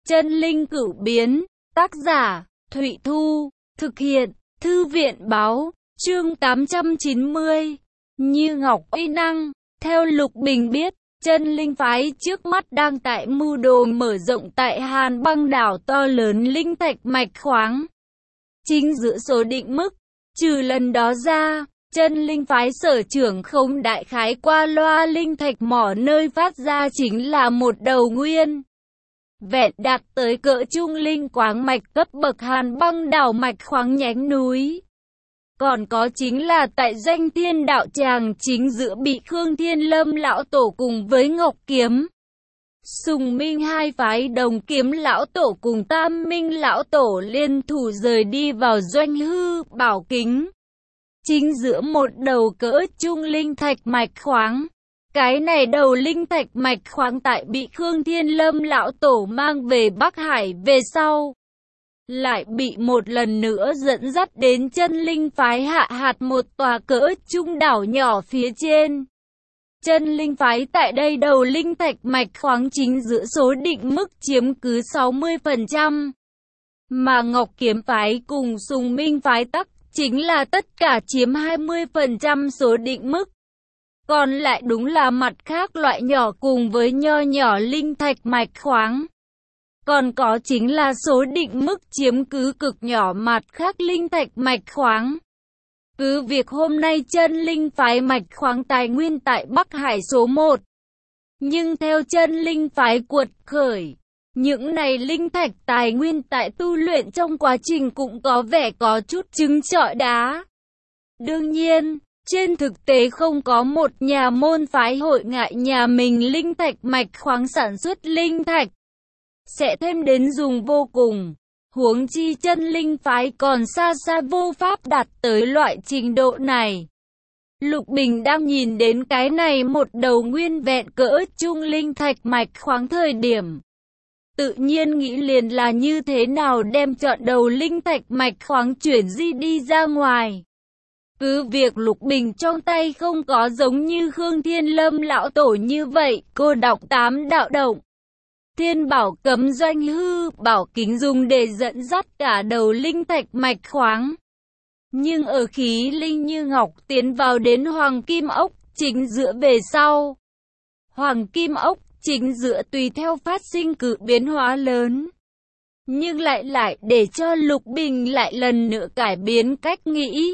Chân linh cửu biến, tác giả, Thụy Thu, thực hiện, Thư viện báo, chương 890. Như Ngọc uy năng, theo Lục Bình biết, chân linh phái trước mắt đang tại mưu đồ mở rộng tại Hàn Băng đảo to lớn linh thạch mạch khoáng. Chính giữa số định mức, trừ lần đó ra, chân linh phái sở trưởng không đại khái qua loa linh thạch mỏ nơi phát ra chính là một đầu nguyên vẹn đạt tới cỡ trung linh quáng mạch cấp bậc Hàn Băng đảo mạch khoáng nhánh núi. Còn có chính là tại Doanh Thiên đạo tràng chính giữa bị Khương Thiên Lâm lão tổ cùng với Ngọc Kiếm, Sùng Minh hai phái Đồng Kiếm lão tổ cùng Tam Minh lão tổ liên thủ rời đi vào Doanh Hư Bảo Kính. Chính giữa một đầu cỡ trung linh thạch mạch khoáng. Cái này đầu linh thạch mạch khoáng tại bị Khương Thiên Lâm lão tổ mang về Bắc Hải về sau, lại bị một lần nữa dẫn dắt đến chân linh phái hạ hạt một tòa cỡ trung đảo nhỏ phía trên. Chân linh phái tại đây đầu linh thạch mạch khoáng chính giữa số định mức chiếm cứ 60%. Mà Ngọc Kiếm phái cùng Sùng Minh phái tắc chính là tất cả chiếm 20% số định mức. Còn lại đúng là mặt khác loại nhỏ cùng với nho nhỏ linh thạch mạch khoáng. Còn có chính là số định mức chiếm cứ cực nhỏ mặt khác linh thạch mạch khoáng. Cứ việc hôm nay chân linh phái mạch khoáng tài nguyên tại Bắc Hải số 1. Nhưng theo chân linh phái cuột khởi, những này linh thạch tài nguyên tại tu luyện trong quá trình cũng có vẻ có chút trứng trọi đá. Đương nhiên, trên thực tế không có một nhà môn phái hội ngại nhà mình linh thạch mạch khoáng sản xuất linh thạch sẽ thêm đến dùng vô cùng. Huống chi chân linh phái còn xa xa vô pháp đạt tới loại trình độ này. Lục Bình đang nhìn đến cái này một đầu nguyên vẹn cỡ trung linh thạch mạch khoáng thời điểm, tự nhiên nghĩ liền là như thế nào đem chọn đầu linh thạch mạch khoáng chuyển di đi ra ngoài. Cứ việc Lục Bình trong tay không có giống như Khương Thiên Lâm lão tổ như vậy, cô đọc 8 đạo động. Thiên bảo cấm Doanh Hư Bảo Kính dùng để dẫn dắt cả đầu linh thạch mạch khoáng. Nhưng ở khí linh như ngọc tiến vào đến Hoàng Kim Ốc chính giữa về sau, Hoàng Kim Ốc chính giữa tùy theo phát sinh cự biến hóa lớn. Nhưng lại để cho Lục Bình lại lần nữa cải biến cách nghĩ.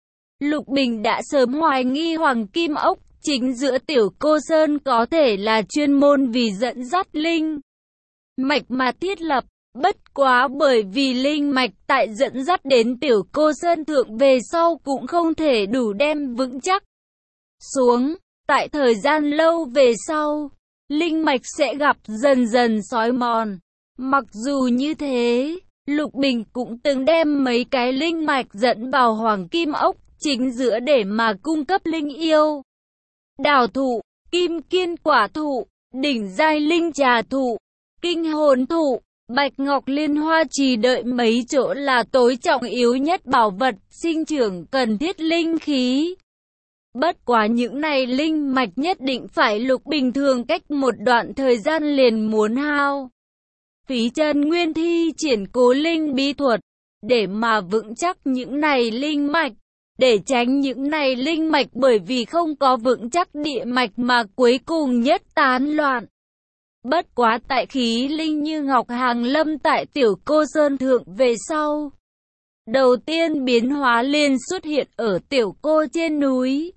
Lục Bình đã sớm hoài nghi Hoàng Kim Ốc chính giữa Tiểu Cô Sơn có thể là chuyên môn vì dẫn dắt linh mạch mà thiết lập, bất quá bởi vì linh mạch tại dẫn dắt đến Tiểu Cô Sơn thượng về sau cũng không thể đủ đem vững chắc xuống, tại thời gian lâu về sau, linh mạch sẽ gặp dần dần xói mòn. Mặc dù như thế, Lục Bình cũng từng đem mấy cái linh mạch dẫn vào Hoàng Kim Ốc chính giữa để mà cung cấp linh yêu, đào thụ, kim kiên quả thụ, đỉnh giai linh trà thụ, kinh hồn thụ, bạch ngọc liên hoa trì đợi mấy chỗ là tối trọng yếu nhất bảo vật sinh trưởng cần thiết linh khí. Bất quá những này linh mạch nhất định phải Lục Bình thường cách một đoạn thời gian liền muốn hao phí chân nguyên thi triển cố linh bí thuật để mà vững chắc những này linh mạch, để tránh những này linh mạch bởi vì không có vững chắc địa mạch mà cuối cùng nhất tán loạn. Bất quá tại khí linh như ngọc hàng lâm tại Tiểu Cô Sơn thượng về sau, đầu tiên biến hóa liền xuất hiện ở Tiểu Cô trên núi.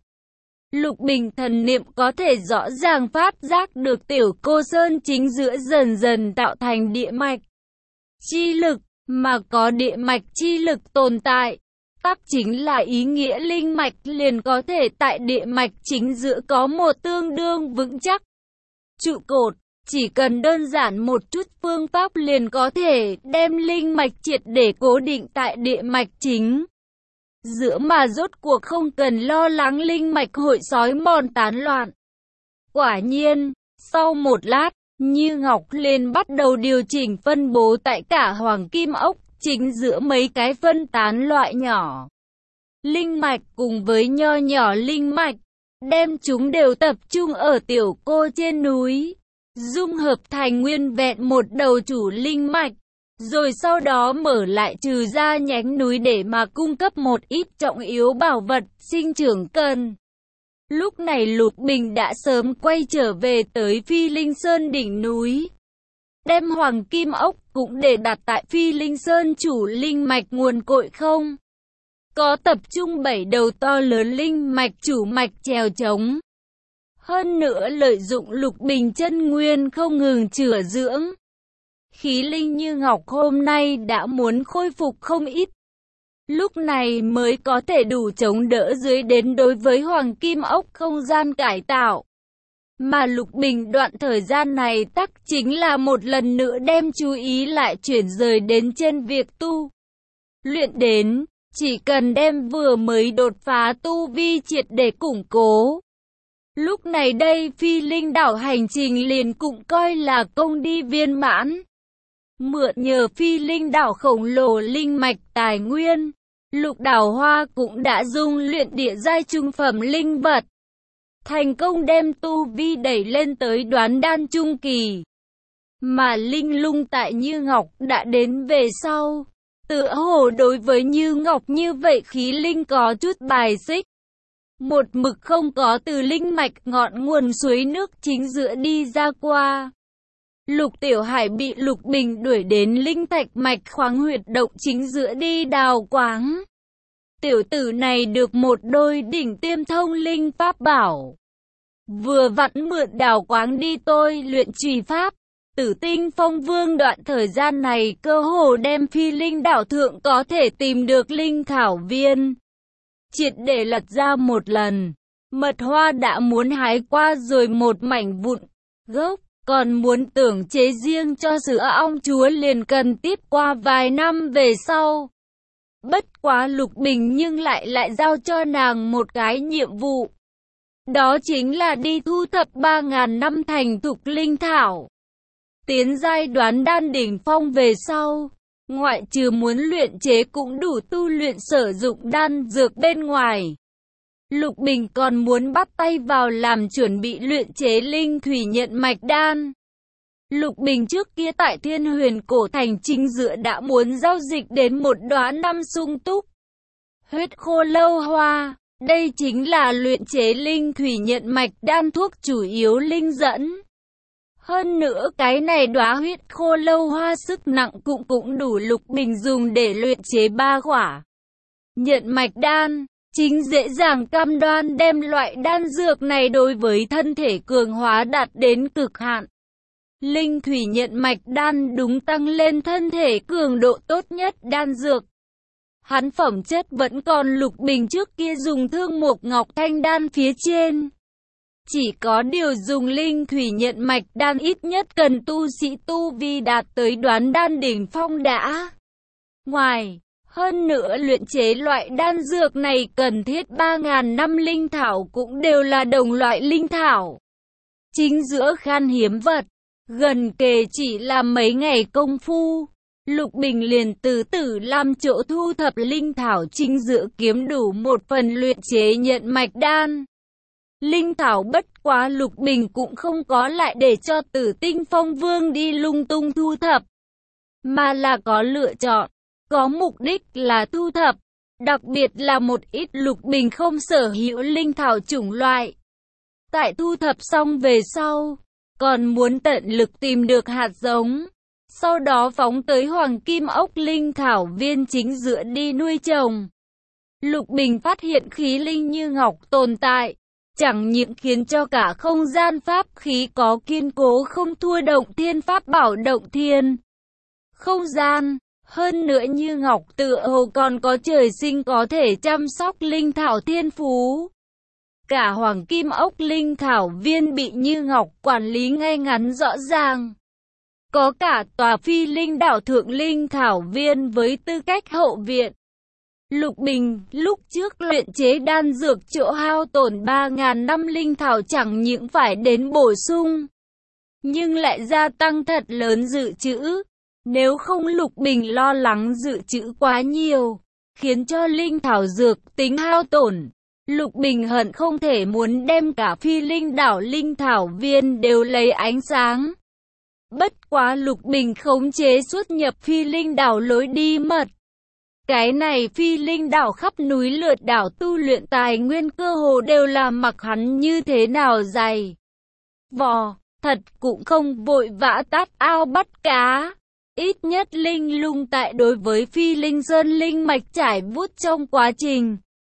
Lục Bình thần niệm có thể rõ ràng phát giác được Tiểu Cô Sơn chính giữa dần dần tạo thành địa mạch chi lực, mà có địa mạch chi lực tồn tại, tắc chính là ý nghĩa linh mạch liền có thể tại địa mạch chính giữa có một tương đương vững chắc trụ cột. Chỉ cần đơn giản một chút phương pháp liền có thể đem linh mạch triệt để cố định tại địa mạch chính giữa mà rốt cuộc không cần lo lắng linh mạch hội xói mòn tán loạn. Quả nhiên, sau một lát, Như Ngọc liền bắt đầu điều chỉnh phân bố tại cả Hoàng Kim Ốc chính giữa mấy cái phân tán loại nhỏ linh mạch cùng với nho nhỏ linh mạch, đem chúng đều tập trung ở Tiểu Cô trên núi. dung hợp thành nguyên vẹn một đầu chủ linh mạch, rồi sau đó mở lại trừ ra nhánh núi để mà cung cấp một ít trọng yếu bảo vật sinh trưởng cần. Lúc này Lục Bình đã sớm quay trở về tới Phi Linh Sơn đỉnh núi, đem hoàng kim ốc cũng để đặt tại Phi Linh Sơn chủ linh mạch nguồn cội không. Có tập trung 7 đầu to lớn linh mạch chủ mạch chèo chống. Hơn nữa lợi dụng Lục Bình chân nguyên không ngừng chữa dưỡng. Khí linh như ngọc hôm nay đã muốn khôi phục không ít. Lúc này mới có thể đủ chống đỡ dưới đến đối với hoàng kim ốc không gian cải tạo. Mà Lục Bình đoạn thời gian này tắc chính là một lần nữa đem chú ý lại chuyển rời đến trên việc tu luyện đến. Chỉ cần đem vừa mới đột phá tu vi triệt để củng cố. Lúc này đây Phi Linh đảo hành trình liền cũng coi là công đi viên mãn. Mượn nhờ Phi Linh đảo khổng lồ linh mạch tài nguyên, Lục Đào Hoa cũng đã dung luyện địa giai trung phẩm linh vật. Thành công đem tu vi đẩy lên tới đoán đan trung kỳ. Mà linh lung tại Như Ngọc đã đến về sau. Tựa hồ đối với Như Ngọc như vậy khí linh có chút bài xích. Một mực không có từ linh mạch ngọn nguồn suối nước chính giữa đi ra qua. Lục Tiểu Hải bị Lục Bình đuổi đến linh thạch mạch khoáng huyệt động chính giữa đi đào quáng. Tiểu tử này được một đôi đỉnh tiêm thông linh pháp bảo. Vừa vặn mượn đào quáng đi tôi luyện trì pháp. Tử Tinh Phong Vương đoạn thời gian này cơ hồ đem Phi Linh đảo thượng có thể tìm được linh thảo viên. Triệt để lật ra một lần. Mật hoa đã muốn hái qua rồi một mảnh vụn gốc. Còn muốn tưởng chế riêng cho sữa ong chúa liền cần tiếp qua vài năm về sau. Bất quá Lục Bình nhưng lại giao cho nàng một cái nhiệm vụ. Đó chính là đi thu thập 3.000 năm thành thục linh thảo. Tiến giai đoán đan đỉnh phong về sau, ngoại trừ muốn luyện chế cũng đủ tu luyện sử dụng đan dược bên ngoài. Lục Bình còn muốn bắt tay vào làm chuẩn bị luyện chế linh thủy nhận mạch đan. Lục Bình trước kia tại Thiên Huyền Cổ Thành chính giữa đã muốn giao dịch đến một đóa năm sung túc. Huyết khô lâu hoa, đây chính là luyện chế linh thủy nhận mạch đan thuốc chủ yếu linh dẫn. Hơn nữa cái này đóa huyết khô lâu hoa sức nặng cũng đủ Lục Bình dùng để luyện chế 3 quả nhận mạch đan. Chính dễ dàng cam đoan đem loại đan dược này đối với thân thể cường hóa đạt đến cực hạn. Linh thủy nhận mạch đan đúng tăng lên thân thể cường độ tốt nhất đan dược. Hắn phẩm chất vẫn còn Lục Bình trước kia dùng Thương Mộc Ngọc Thanh đan phía trên. Chỉ có điều dùng linh thủy nhận mạch đan ít nhất cần tu sĩ tu vi đạt tới đoán đan đỉnh phong đã. Ngoài hơn nữa luyện chế loại đan dược này cần thiết 3.000 năm linh thảo cũng đều là đồng loại linh thảo. Chính giữa khan hiếm vật, gần kề chỉ là mấy ngày công phu, Lục Bình liền từ từ làm chỗ thu thập linh thảo chính giữa kiếm đủ một phần luyện chế nhận mạch đan. Linh thảo bất quá Lục Bình cũng không có lại để cho Tử Tinh Phong Vương đi lung tung thu thập, mà là có lựa chọn. Có mục đích là thu thập, đặc biệt là một ít Lục Bình không sở hữu linh thảo chủng loại. Tại thu thập xong về sau, còn muốn tận lực tìm được hạt giống, sau đó phóng tới Hoàng Kim Ốc linh thảo viên chính giữa đi nuôi trồng. Lục Bình phát hiện khí linh như ngọc tồn tại, chẳng những khiến cho cả không gian pháp khí có kiên cố không thua động thiên pháp bảo động thiên không gian. Hơn nữa Như Ngọc tựa hồ còn có trời sinh có thể chăm sóc linh thảo thiên phú. Cả Hoàng Kim Ốc linh thảo viên bị Như Ngọc quản lý ngay ngắn rõ ràng. Có cả tòa Phi Linh đảo thượng linh thảo viên với tư cách hậu viện. Lục Bình lúc trước luyện chế đan dược chỗ hao tổn 3.000 năm linh thảo chẳng những phải đến bổ sung, nhưng lại gia tăng thật lớn dự trữ. Nếu không Lục Bình lo lắng dự trữ quá nhiều, khiến cho linh thảo dược tính hao tổn. Lục Bình hận không thể muốn đem cả Phi Linh đảo linh thảo viên đều lấy ánh sáng. Bất quá Lục Bình khống chế xuất nhập Phi Linh đảo lối đi mật. Cái này Phi Linh đảo khắp núi lượt đảo tu luyện tài nguyên cơ hồ đều là mặc hắn như thế nào dày vò, thật cũng không vội vã tát ao bắt cá. Ít nhất Linh Lung tại đối với Phi Linh Sơn linh mạch trải vuốt trong quá trình.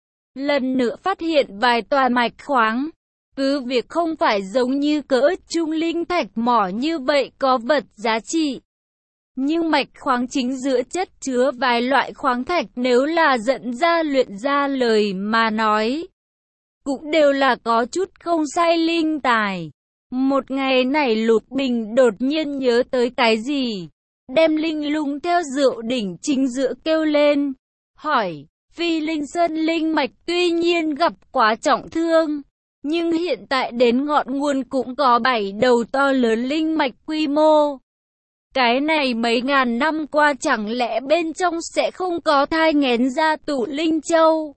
Lần nữa phát hiện vài tòa mạch khoáng. Cứ việc không phải giống như cỡ trung linh thạch mỏ như vậy có vật giá trị. Nhưng mạch khoáng chính giữa chất chứa vài loại khoáng thạch nếu là dẫn ra luyện ra lời mà nói. Cũng đều là có chút không sai linh tài. Một ngày này Lục Bình đột nhiên nhớ tới cái gì. Đem Linh Lung theo rượu đỉnh chính giữa kêu lên. Hỏi, Phi Linh Sơn linh mạch tuy nhiên gặp quá trọng thương. Nhưng hiện tại đến ngọn nguồn cũng có 7 đầu to lớn linh mạch quy mô. Cái này mấy ngàn năm qua chẳng lẽ bên trong sẽ không có thai nghén ra tụ linh châu?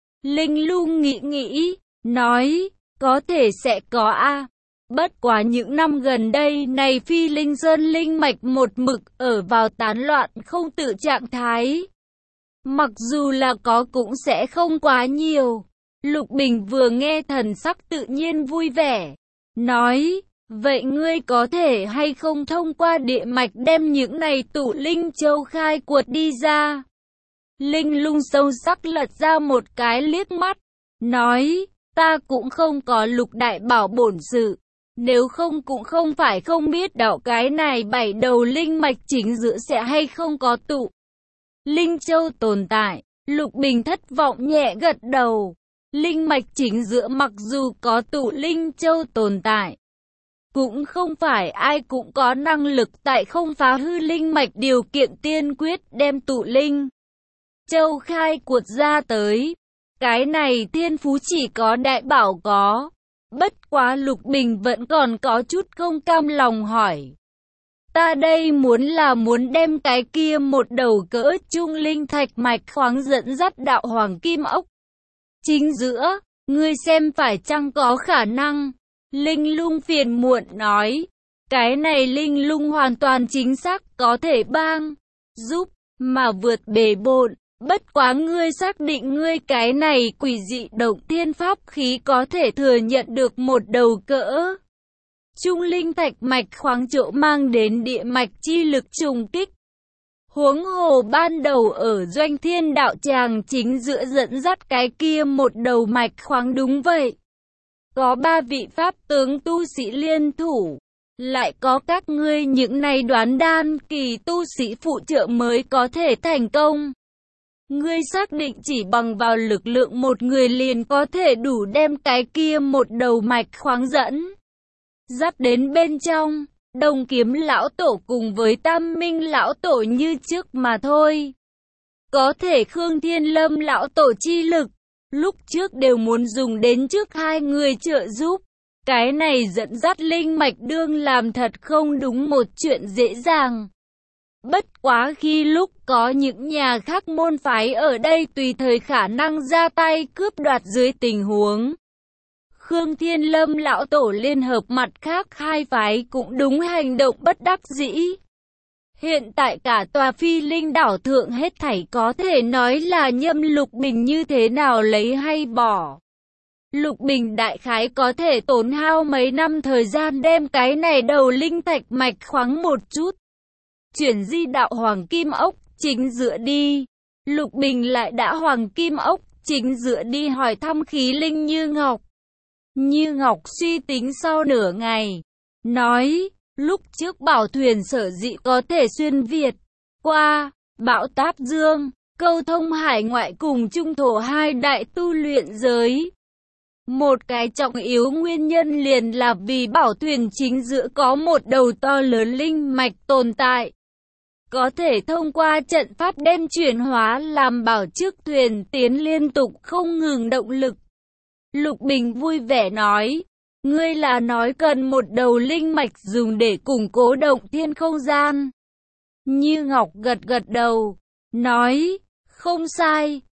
Linh Lung nghĩ, nói, có thể sẽ có a. Bất quá những năm gần đây này Phi Linh Sơn linh mạch một mực ở vào tán loạn không tự trạng thái. Mặc dù là có cũng sẽ không quá nhiều. Lục Bình vừa nghe thần sắc tự nhiên vui vẻ. Nói, vậy ngươi có thể hay không thông qua địa mạch đem những này tụ linh châu khai quật đi ra? Linh Lung sâu sắc lật ra một cái liếc mắt. Nói, ta cũng không có lục đại bảo bổn sự. Nếu không cũng không phải không biết đạo cái này 7 đầu linh mạch chính giữa sẽ hay không có tụ linh châu tồn tại. Lục Bình thất vọng nhẹ gật đầu. Linh mạch chính giữa mặc dù có tụ linh châu tồn tại, cũng không phải ai cũng có năng lực tại không phá hư linh mạch điều kiện tiên quyết đem tụ linh châu khai quật ra tới. Cái này thiên phú chỉ có đại bảo có. Bất quá Lục Bình vẫn còn có chút không cam lòng hỏi. Ta đây muốn đem cái kia một đầu cỡ trung linh thạch mạch khoáng dẫn dắt đạo hoàng kim ốc chính giữa, ngươi xem phải chăng có khả năng? Linh Lung phiền muộn nói, cái này Linh Lung hoàn toàn chính xác có thể giúp mà vượt bề bộn. Bất quá ngươi xác định ngươi cái này quỷ dị động thiên pháp khí có thể thừa nhận được một đầu cỡ trung linh thạch mạch khoáng chỗ mang đến địa mạch chi lực trùng kích. Huống hồ ban đầu ở Doanh Thiên đạo tràng chính giữa dẫn dắt cái kia một đầu mạch khoáng đúng vậy. Có 3 vị pháp tướng tu sĩ liên thủ, lại có các ngươi những này đoán đan kỳ tu sĩ phụ trợ mới có thể thành công. Ngươi xác định chỉ bằng vào lực lượng một người liền có thể đủ đem cái kia một đầu mạch khoáng dẫn dắt đến bên trong. Đồng Kiếm lão tổ cùng với Tam Minh lão tổ như trước mà thôi. Có thể Khương Thiên Lâm lão tổ chi lực, lúc trước đều muốn dùng đến trước 2 người trợ giúp. Cái này dẫn dắt linh mạch đương làm thật không đúng một chuyện dễ dàng. Bất quá khi lúc có những nhà khác môn phái ở đây tùy thời khả năng ra tay cướp đoạt dưới tình huống, Khương Thiên Lâm lão tổ liên hợp mặt khác 2 phái cũng đúng hành động bất đắc dĩ. Hiện tại cả tòa Phi Linh đảo thượng hết thảy có thể nói là nhâm Lục Bình như thế nào lấy hay bỏ. Lục Bình đại khái có thể tốn hao mấy năm thời gian đem cái này đầu linh thạch mạch khoáng một chút chuyển di đạo hoàng kim ốc chính dựa đi. Lục Bình lại đã hoàng kim ốc chính dựa đi hỏi thăm khí linh Như Ngọc. Như Ngọc suy tính sau nửa ngày, nói, lúc trước bảo thuyền sở dĩ có thể xuyên Việt qua Bão Táp Dương, câu thông hải ngoại cùng trung thổ 2 đại tu luyện giới. Một cái trọng yếu nguyên nhân liền là vì bảo thuyền chính giữa có một đầu to lớn linh mạch tồn tại. Có thể thông qua trận pháp đem chuyển hóa làm bảo trước thuyền tiến liên tục không ngừng động lực. Lục Bình vui vẻ nói, ngươi là nói cần một đầu linh mạch dùng để củng cố động thiên không gian. Như Ngọc gật gật đầu, nói, không sai,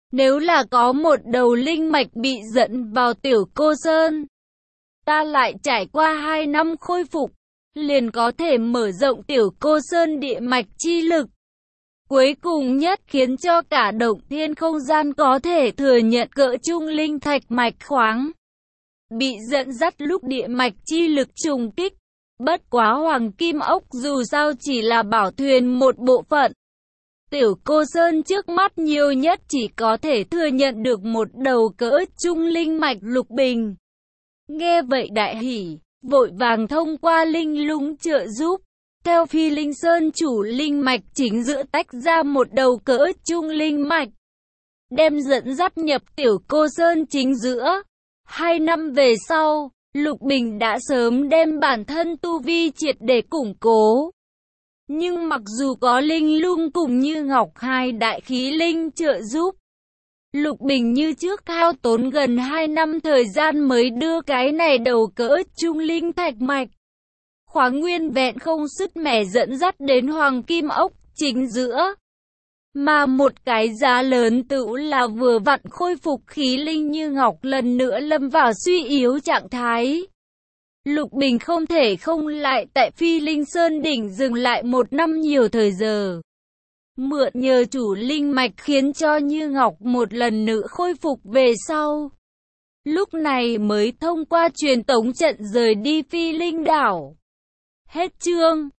Nếu là có một đầu linh mạch bị dẫn vào Tiểu Cô Sơn, ta lại trải qua 2 năm khôi phục, liền có thể mở rộng Tiểu Cô Sơn địa mạch chi lực. Cuối cùng nhất khiến cho cả động thiên không gian có thể thừa nhận cỡ trung linh thạch mạch khoáng. Bị dẫn dắt lúc địa mạch chi lực trùng kích. Bất quá Hoàng Kim Ốc dù sao chỉ là bảo thuyền một bộ phận. Tiểu Cô Sơn trước mắt nhiều nhất chỉ có thể thừa nhận được một đầu cỡ trung linh mạch lục bình. Nghe vậy đại hỉ, vội vàng thông qua linh lung trợ giúp. Theo Phi Linh Sơn chủ linh mạch chính giữa tách ra một đầu cỡ trung linh mạch. Đem dẫn dắt nhập Tiểu Cô Sơn chính giữa. 2 năm về sau, Lục Bình đã sớm đem bản thân tu vi triệt để củng cố. Nhưng mặc dù có linh lung cùng Như Ngọc hai đại khí linh trợ giúp, Lục Bình như trước hao tốn gần 2 năm thời gian mới đưa cái này đầu cỡ trung linh thạch mạch khoáng nguyên vẹn không sứt mẻ dẫn dắt đến Hoàng Kim Ốc chính giữa. Mà một cái giá lớn tựu là vừa vặn khôi phục khí linh Như Ngọc lần nữa lâm vào suy yếu trạng thái. Lục Bình không thể không lại tại Phi Linh Sơn đỉnh dừng lại 1 năm nhiều thời giờ. Mượn nhờ chủ linh mạch khiến cho Như Ngọc một lần nữa khôi phục về sau. Lúc này mới thông qua truyền tống trận rời đi Phi Linh đảo. Hết chương.